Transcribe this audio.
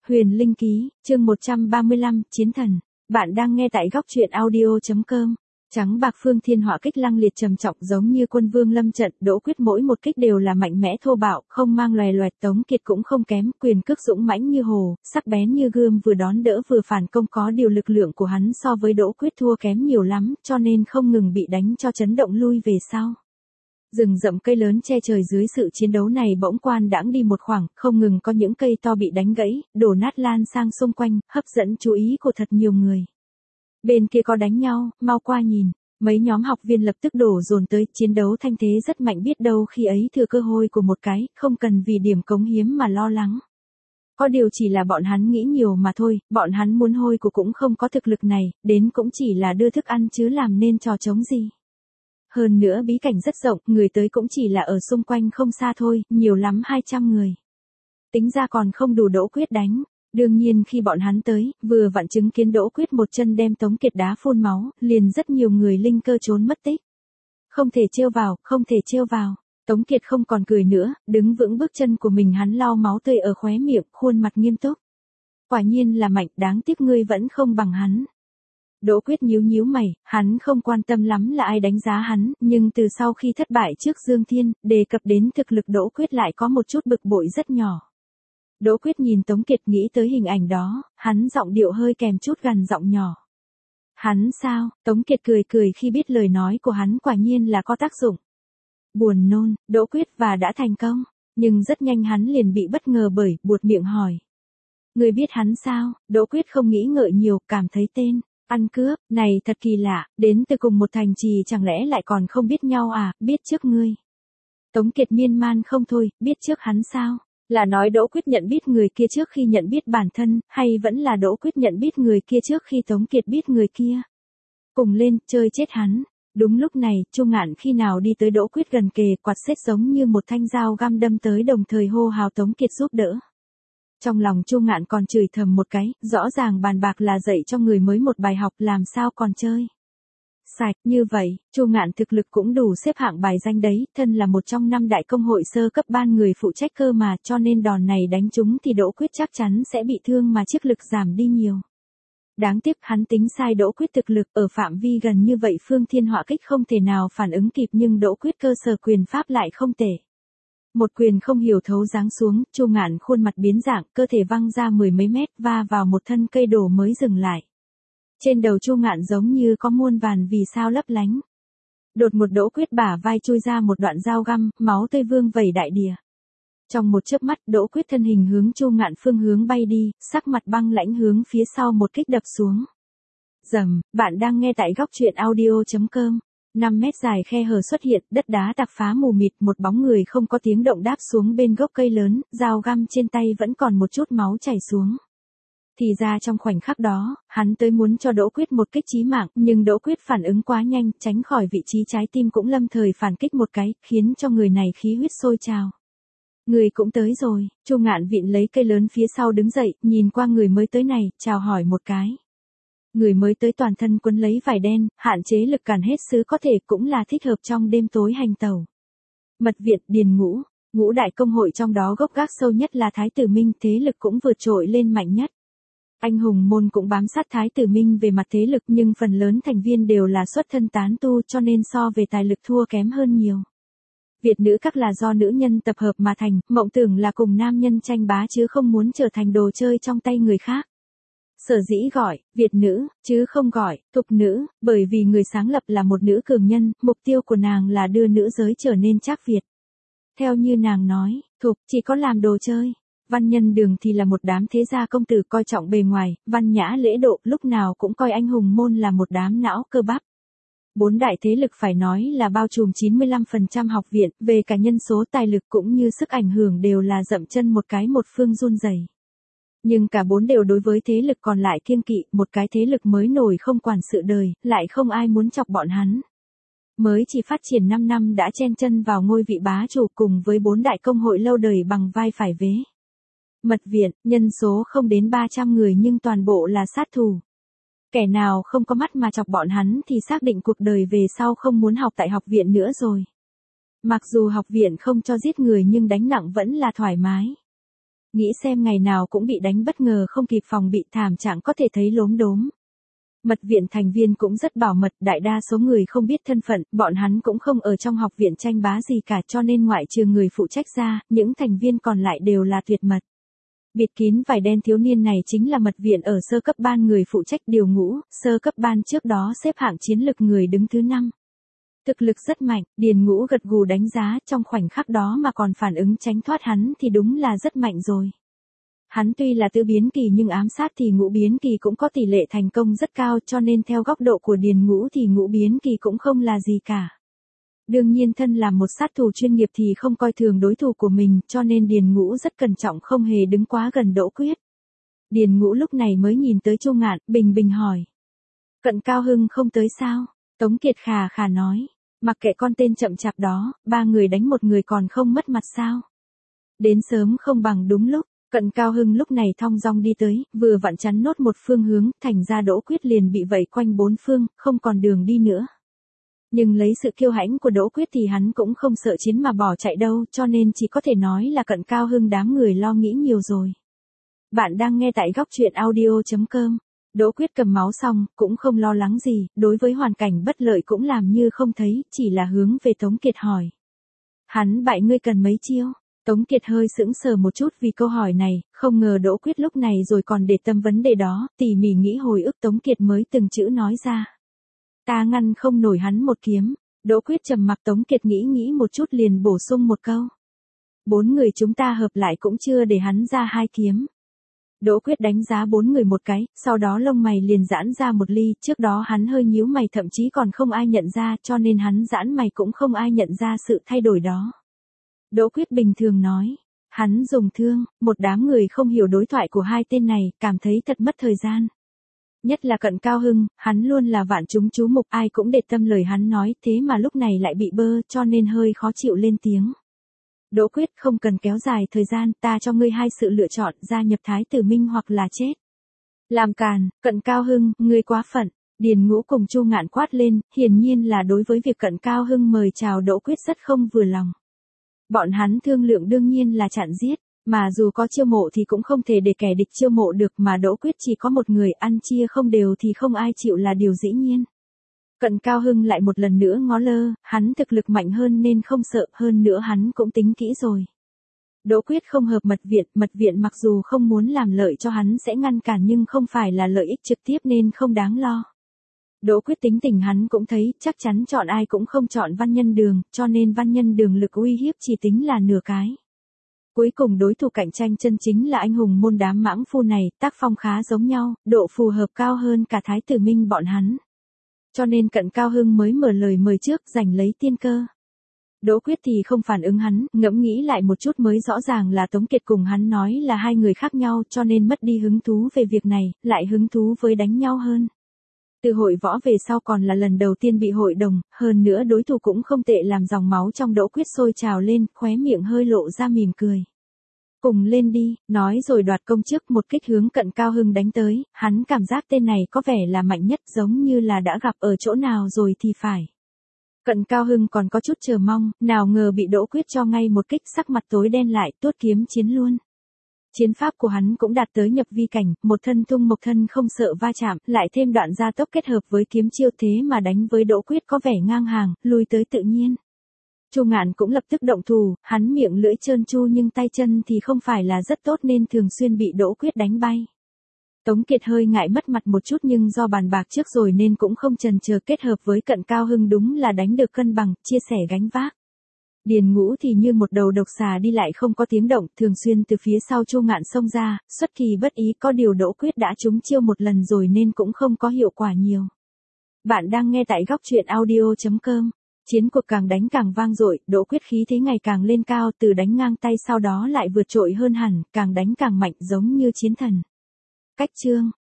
Huyền Linh Ký, chương 135, Chiến Thần. Bạn đang nghe tại góc truyện audio.com. Trắng bạc phương thiên hỏa kích lăng liệt trầm trọng giống như quân vương lâm trận, Đỗ Quyết mỗi một kích đều là mạnh mẽ thô bạo, không mang loè loẹt. Tống Kiệt cũng không kém, quyền cước dũng mãnh như hồ, sắc bén như gươm, vừa đón đỡ vừa phản công. Có điều lực lượng của hắn so với Đỗ Quyết thua kém nhiều lắm, cho nên không ngừng bị đánh cho chấn động lui về sau. Rừng rậm cây lớn che trời dưới sự chiến đấu này bỗng quan đãng đi một khoảng, không ngừng có những cây to bị đánh gãy, đổ nát lan sang xung quanh, hấp dẫn chú ý của thật nhiều người. Bên kia có đánh nhau, mau qua nhìn. Mấy nhóm học viên lập tức đổ dồn tới, chiến đấu thanh thế rất mạnh, biết đâu khi ấy thừa cơ hội của một cái, không cần vì điểm cống hiếm mà lo lắng. Có điều chỉ là bọn hắn nghĩ nhiều mà thôi, bọn hắn muốn hôi của cũng không có thực lực này, đến cũng chỉ là đưa thức ăn chứ làm nên trò trống gì. Hơn nữa bí cảnh rất rộng, người tới cũng chỉ là ở xung quanh không xa thôi, nhiều lắm 200 người. Tính ra còn không đủ Đỗ Quyết đánh. Đương nhiên khi bọn hắn tới, vừa vặn chứng kiến Đỗ Quyết một chân đem Tống Kiệt đá phun máu, liền rất nhiều người linh cơ trốn mất tích. Không thể trêu vào, không thể trêu vào. Tống Kiệt không còn cười nữa, đứng vững bước chân của mình, hắn lau máu tươi ở khóe miệng, khuôn mặt nghiêm túc. Quả nhiên là mạnh, đáng tiếc ngươi vẫn không bằng hắn. Đỗ Quyết nhíu nhíu mày, hắn không quan tâm lắm là ai đánh giá hắn, nhưng từ sau khi thất bại trước Dương Thiên, đề cập đến thực lực Đỗ Quyết lại có một chút bực bội rất nhỏ. Đỗ Quyết nhìn Tống Kiệt nghĩ tới hình ảnh đó, hắn giọng điệu hơi kèm chút gằn giọng nhỏ. Hắn sao? Tống Kiệt cười cười khi biết lời nói của hắn quả nhiên là có tác dụng. Buồn nôn, Đỗ Quyết và đã thành công, nhưng rất nhanh hắn liền bị bất ngờ bởi buột miệng hỏi. Người biết hắn sao? Đỗ Quyết không nghĩ ngợi nhiều, cảm thấy tên. Ăn cướp, này thật kỳ lạ, đến từ cùng một thành trì chẳng lẽ lại còn không biết nhau à, biết trước ngươi. Tống Kiệt miên man không thôi, biết trước hắn sao? Là nói Đỗ Quyết nhận biết người kia trước khi nhận biết bản thân, hay vẫn là Đỗ Quyết nhận biết người kia trước khi Tống Kiệt biết người kia? Cùng lên, chơi chết hắn. Đúng lúc này, Chu Ngạn khi nào đi tới Đỗ Quyết gần kề, quạt xếp giống như một thanh dao găm đâm tới, đồng thời hô hào Tống Kiệt giúp đỡ. Trong lòng Chu Ngạn còn chửi thầm một cái, rõ ràng bàn bạc là dạy cho người mới một bài học, làm sao còn chơi. Sạch, như vậy, Chu Ngạn thực lực cũng đủ xếp hạng bài danh đấy, thân là một trong 5 đại công hội sơ cấp ban người phụ trách cơ mà, cho nên đòn này đánh trúng thì Đỗ Quyết chắc chắn sẽ bị thương mà chiếc lực giảm đi nhiều. Đáng tiếc hắn tính sai, Đỗ Quyết thực lực ở phạm vi gần như vậy phương thiên hỏa kích không thể nào phản ứng kịp, nhưng Đỗ Quyết cơ sở quyền pháp lại không tệ. Một quyền không hiểu thấu giáng xuống, Chu Ngạn khuôn mặt biến dạng, cơ thể văng ra 10 mấy mét, va vào một thân cây đổ mới dừng lại. Trên đầu Chu Ngạn giống như có muôn vàn vì sao lấp lánh. Đột một Đỗ Quyết bả vai chui ra một đoạn dao găm, máu tươi vương vẩy đại địa. Trong một chớp mắt, Đỗ Quyết thân hình hướng Chu Ngạn phương hướng bay đi, sắc mặt băng lãnh hướng phía sau một kích đập xuống. Rầm, bạn đang nghe tại góc truyện audio.com. 5 mét dài khe hở xuất hiện, đất đá tạc phá mù mịt, một bóng người không có tiếng động đáp xuống bên gốc cây lớn, dao găm trên tay vẫn còn một chút máu chảy xuống. Thì ra trong khoảnh khắc đó, hắn tới muốn cho Đỗ Quyết một kích chí mạng, nhưng Đỗ Quyết phản ứng quá nhanh, tránh khỏi vị trí trái tim cũng lâm thời phản kích một cái, khiến cho người này khí huyết sôi trào. Người cũng tới rồi, Chu Ngạn vịn lấy cây lớn phía sau đứng dậy, nhìn qua người mới tới này, chào hỏi một cái. Người mới tới toàn thân quấn lấy vải đen, hạn chế lực cản hết xứ có thể, cũng là thích hợp trong đêm tối hành tẩu. Mật viện Điền Ngũ, ngũ đại công hội trong đó gốc gác sâu nhất là Thái Tử Minh, thế lực cũng vượt trội lên mạnh nhất. Anh hùng môn cũng bám sát Thái Tử Minh về mặt thế lực, nhưng phần lớn thành viên đều là xuất thân tán tu, cho nên so về tài lực thua kém hơn nhiều. Việt nữ các là do nữ nhân tập hợp mà thành, mộng tưởng là cùng nam nhân tranh bá chứ không muốn trở thành đồ chơi trong tay người khác. Sở dĩ gọi Việt nữ, chứ không gọi thục nữ, bởi vì người sáng lập là một nữ cường nhân, mục tiêu của nàng là đưa nữ giới trở nên trác Việt. Theo như nàng nói, thục chỉ có làm đồ chơi. Văn nhân đường thì là một đám thế gia công tử coi trọng bề ngoài, văn nhã lễ độ, lúc nào cũng coi anh hùng môn là một đám não cơ bắp. 4 đại thế lực phải nói là bao trùm 95% học viện, về cả nhân số, tài lực cũng như sức ảnh hưởng đều là dậm chân một cái một phương run rẩy. Nhưng cả 4 đều đối với thế lực còn lại kiêng kỵ, một cái thế lực mới nổi không quản sự đời, lại không ai muốn chọc bọn hắn. Mới chỉ phát triển 5 năm đã chen chân vào ngôi vị bá chủ cùng với 4 đại công hội lâu đời bằng vai phải vế. Mật viện, nhân số không đến 300 người nhưng toàn bộ là sát thủ. Kẻ nào không có mắt mà chọc bọn hắn thì xác định cuộc đời về sau không muốn học tại học viện nữa rồi. Mặc dù học viện không cho giết người nhưng đánh nặng vẫn là thoải mái. Nghĩ xem ngày nào cũng bị đánh bất ngờ không kịp phòng bị thảm trạng có thể thấy lốm đốm. Mật viện thành viên cũng rất bảo mật, đại đa số người không biết thân phận, bọn hắn cũng không ở trong học viện tranh bá gì cả cho nên ngoại trừ người phụ trách ra, những thành viên còn lại đều là tuyệt mật. Bịt kín vải đen thiếu niên này chính là mật viện ở sơ cấp ban người phụ trách điều ngũ, sơ cấp ban trước đó xếp hạng chiến lực người đứng thứ 5. Thực lực rất mạnh, Điền Ngũ gật gù đánh giá trong khoảnh khắc đó mà còn phản ứng tránh thoát hắn thì đúng là rất mạnh rồi. Hắn tuy là tứ biến kỳ nhưng ám sát thì ngũ biến kỳ cũng có tỷ lệ thành công rất cao cho nên theo góc độ của Điền Ngũ thì ngũ biến kỳ cũng không là gì cả. Đương nhiên thân là một sát thủ chuyên nghiệp thì không coi thường đối thủ của mình cho nên Điền Ngũ rất cẩn trọng không hề đứng quá gần Đỗ Quyết. Điền Ngũ lúc này mới nhìn tới Chu Ngạn, bình bình hỏi. Cận Cao Hưng không tới sao? Tống Kiệt khà khà nói. Mặc kệ con tên chậm chạp đó, 3 người đánh một người còn không mất mặt sao? Đến sớm không bằng đúng lúc. Cận Cao Hưng lúc này thong dong đi tới, vừa vặn chắn nốt một phương hướng, thành ra Đỗ Quyết liền bị vây quanh bốn phương, không còn đường đi nữa. Nhưng lấy sự kiêu hãnh của Đỗ Quyết thì hắn cũng không sợ chiến mà bỏ chạy đâu, cho nên chỉ có thể nói là Cận Cao Hưng đám người lo nghĩ nhiều rồi. Bạn đang nghe tại góc truyện audio.com. Đỗ Quyết cầm máu xong, cũng không lo lắng gì, đối với hoàn cảnh bất lợi cũng làm như không thấy, chỉ là hướng về Tống Kiệt hỏi. Hắn bại ngươi cần mấy chiêu? Tống Kiệt hơi sững sờ một chút vì câu hỏi này, không ngờ Đỗ Quyết lúc này rồi còn để tâm vấn đề đó, tỉ mỉ nghĩ hồi ức Tống Kiệt mới từng chữ nói ra. Ta ngăn không nổi hắn một kiếm. Đỗ Quyết trầm mặc, Tống Kiệt nghĩ một chút liền bổ sung một câu. 4 người chúng ta hợp lại cũng chưa để hắn ra 2 kiếm. Đỗ Quyết đánh giá 4 người một cái, sau đó lông mày liền giãn ra một ly, trước đó hắn hơi nhíu mày thậm chí còn không ai nhận ra cho nên hắn giãn mày cũng không ai nhận ra sự thay đổi đó. Đỗ Quyết bình thường nói, hắn dùng thương, một đám người không hiểu đối thoại của hai tên này, cảm thấy thật mất thời gian. Nhất là Cận Cao Hưng, hắn luôn là vạn chúng chú mục, ai cũng để tâm lời hắn nói, thế mà lúc này lại bị bơ cho nên hơi khó chịu lên tiếng. Đỗ Quyết không cần kéo dài thời gian, ta cho ngươi 2 sự lựa chọn, gia nhập Thái Tử Minh hoặc là chết. Làm càn, Cận Cao Hưng, ngươi quá phận. Điền Ngũ cùng Chu Ngạn quát lên, hiển nhiên là đối với việc Cận Cao Hưng mời chào Đỗ Quyết rất không vừa lòng. Bọn hắn thương lượng đương nhiên là chặn giết, mà dù có chiêu mộ thì cũng không thể để kẻ địch chiêu mộ được mà Đỗ Quyết chỉ có một người, ăn chia không đều thì không ai chịu là điều dĩ nhiên. Cận Cao Hưng lại một lần nữa ngó lơ, hắn thực lực mạnh hơn nên không sợ, hơn nữa hắn cũng tính kỹ rồi. Đỗ Quyết không hợp mật viện mặc dù không muốn làm lợi cho hắn sẽ ngăn cản nhưng không phải là lợi ích trực tiếp nên không đáng lo. Đỗ Quyết tính tình hắn cũng thấy, chắc chắn chọn ai cũng không chọn Văn Nhân Đường, cho nên Văn Nhân Đường lực uy hiếp chỉ tính là nửa cái. Cuối cùng đối thủ cạnh tranh chân chính là anh hùng môn đám mãng phu này, tác phong khá giống nhau, độ phù hợp cao hơn cả Thái Tử Minh bọn hắn. Cho nên Cận Cao Hưng mới mở lời mời trước, giành lấy tiên cơ. Đỗ Quyết thì không phản ứng hắn, ngẫm nghĩ lại một chút mới rõ ràng là Tống Kiệt cùng hắn nói là 2 người khác nhau cho nên mất đi hứng thú về việc này, lại hứng thú với đánh nhau hơn. Từ hội võ về sau còn là lần đầu tiên bị hội đồng, hơn nữa đối thủ cũng không tệ làm dòng máu trong Đỗ Quyết sôi trào lên, khóe miệng hơi lộ ra mỉm cười. Cùng lên đi, nói rồi đoạt công trước một kích hướng Cận Cao Hưng đánh tới, hắn cảm giác tên này có vẻ là mạnh nhất giống như là đã gặp ở chỗ nào rồi thì phải. Cận Cao Hưng còn có chút chờ mong, nào ngờ bị Đỗ Quyết cho ngay một kích sắc mặt tối đen lại, tuốt kiếm chiến luôn. Chiến pháp của hắn cũng đạt tới nhập vi cảnh, một thân tung mộc thân không sợ va chạm, lại thêm đoạn gia tốc kết hợp với kiếm chiêu thế mà đánh với Đỗ Quyết có vẻ ngang hàng, lui tới tự nhiên. Chu Ngạn cũng lập tức động thủ, hắn miệng lưỡi trơn tru nhưng tay chân thì không phải là rất tốt nên thường xuyên bị Đỗ Quyết đánh bay. Tống Kiệt hơi ngại mất mặt một chút nhưng do bàn bạc trước rồi nên cũng không chần chờ, kết hợp với Cận Cao Hưng đúng là đánh được cân bằng, chia sẻ gánh vác. Điền Ngũ thì như một đầu độc xà đi lại không có tiếng động, thường xuyên từ phía sau Chu Ngạn xông ra, xuất kỳ bất ý, có điều Đỗ Quyết đã trúng chiêu một lần rồi nên cũng không có hiệu quả nhiều. Bạn đang nghe tại góc truyện audio.com. Chiến cuộc càng đánh càng vang dội, Đỗ Quyết khí thế ngày càng lên cao, từ đánh ngang tay sau đó lại vượt trội hơn hẳn, càng đánh càng mạnh giống như chiến thần. Cách chương